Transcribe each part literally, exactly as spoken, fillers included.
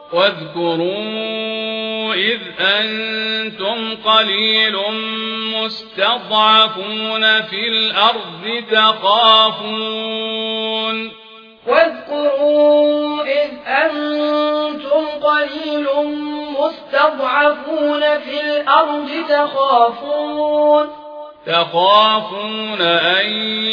واذكروا إذ أنتم قليل مستضعفون في الأرض تخافون واذكروا إذ أنتم قليل مستضعفون في الأرض تخافون تخافون أن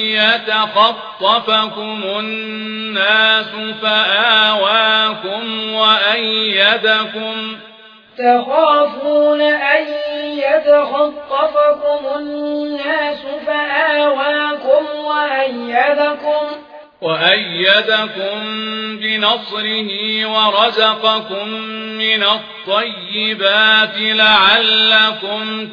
يتخطفكم الناس فآواكم وأيدكم تخافون أن يتخطفكم الناس فآواكم وأيدكم وأيدكم بنصره ورزقكم من الطيبات لعلكم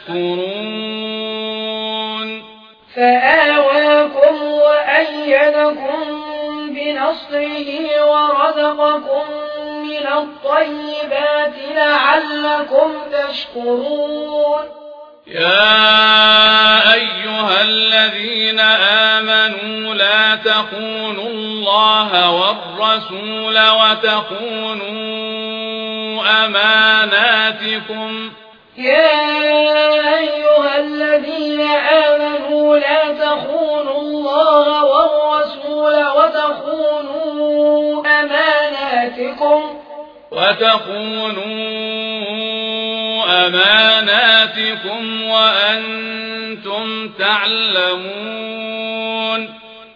تشكرون فآواكم وأيدكم بنصره ورزقكم من الطيبات لعلكم تشكرون يا أيها الذين آمنوا لا تخونوا الله والرسول وتخونوا أماناتكم يا أيها الذين آمنوا لا تخونوا الله والرسول وتخونوا أماناتكم وتخونوا أماناتكم وأنتم تعلمون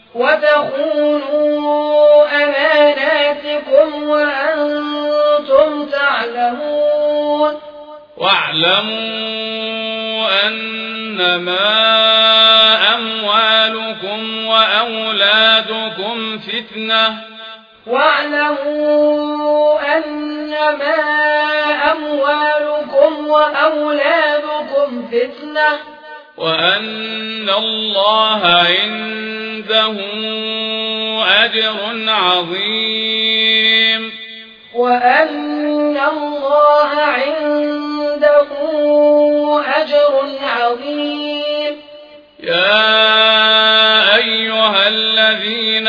وتخونوا أماناتكم وأنتم تعلمون واعلموا أنما أموالكم وأولادكم فتنة واعلموا أنما أموالكم وأولادكم فتنة وأن الله عنده أجر عظيم وأن الله عنده أجر عظيم يا أيها الذين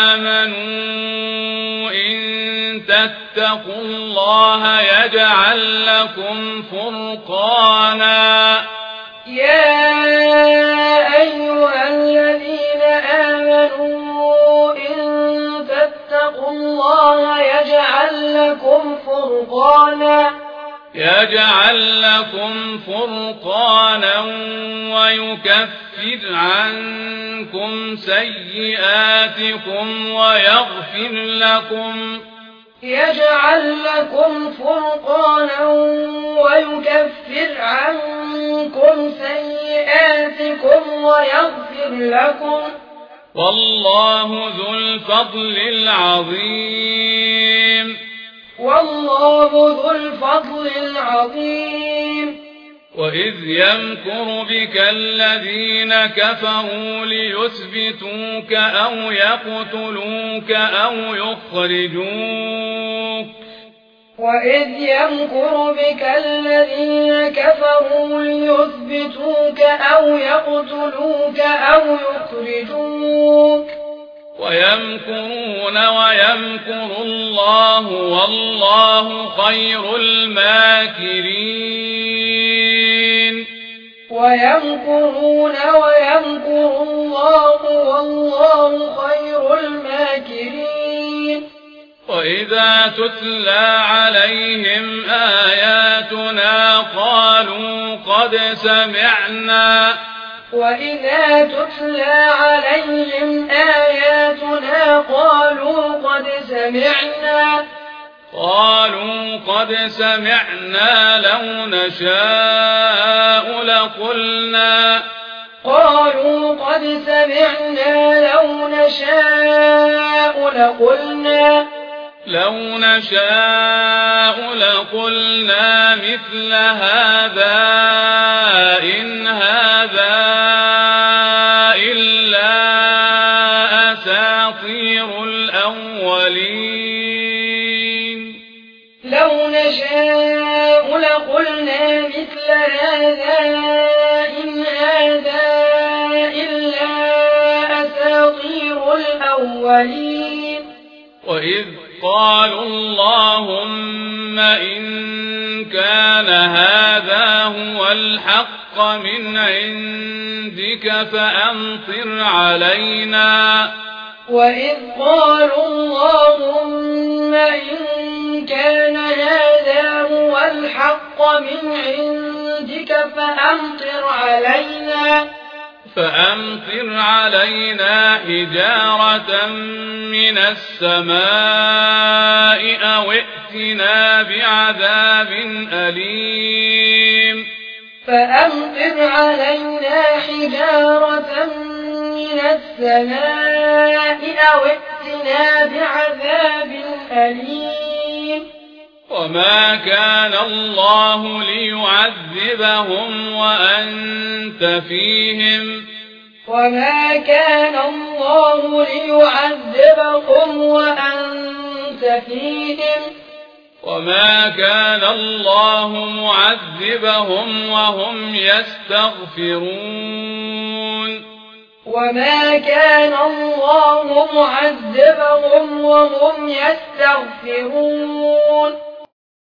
آمنوا إن تتقوا الله يجعل لكم فرقانا يا أيها الذين آمنوا إن تتقوا الله يجعل لكم فرقانا يجعل لكم فرقانا ويكفر عنكم سيئاتكم ويغفر لكم يجعل لكم فرقانا ويكفر عنكم سيئاتكم ويغفر لكم والله ذو الفضل العظيم والله ذو الفضل العظيم وإذ يمكر بك الذين كفروا ليثبتوك أو يقتلوك أو يخرجوك وإذ يمكر بك الذين كفروا ليثبتوك أو يقتلوك أو يخرجوك ويمكرون ويمكر الله والله خير الماكرين ويمكرون ويمكر الله والله خير الماكرين وإذا تتلى عليهم آياتنا قالوا قد سمعنا وإذا تتلى عليهم آياتنا قالوا قد سمعنا قالوا قد سمعنا لو نشاء لقلنا قالوا قد سمعنا لو نشاء لقلنا لو نشاء لقلنا مثل هذا إن هذا إلا أساطير الأولين لو نشاء لقلنا مثل هذا إن هذا إلا أساطير الأولين وإذ قالوا اللهم إن كان هذا هو الحق من عندك فأمطر علينا وإذ قالوا اللهم إن كان هذا هو الحق من عندك فأمطر علينا فأمطر علينا حجارة من السماء أو ائتنا بعذاب أليم فأمطر علينا حجارة من السماء أو ائتنا بعذاب أليم وما كان الله ليعذبهم وأنت فيهم وما كان الله ليعذبهم وأنت فيهم وما كان الله معذبهم وهم يستغفرون وما كان الله معذبهم وهم يستغفرون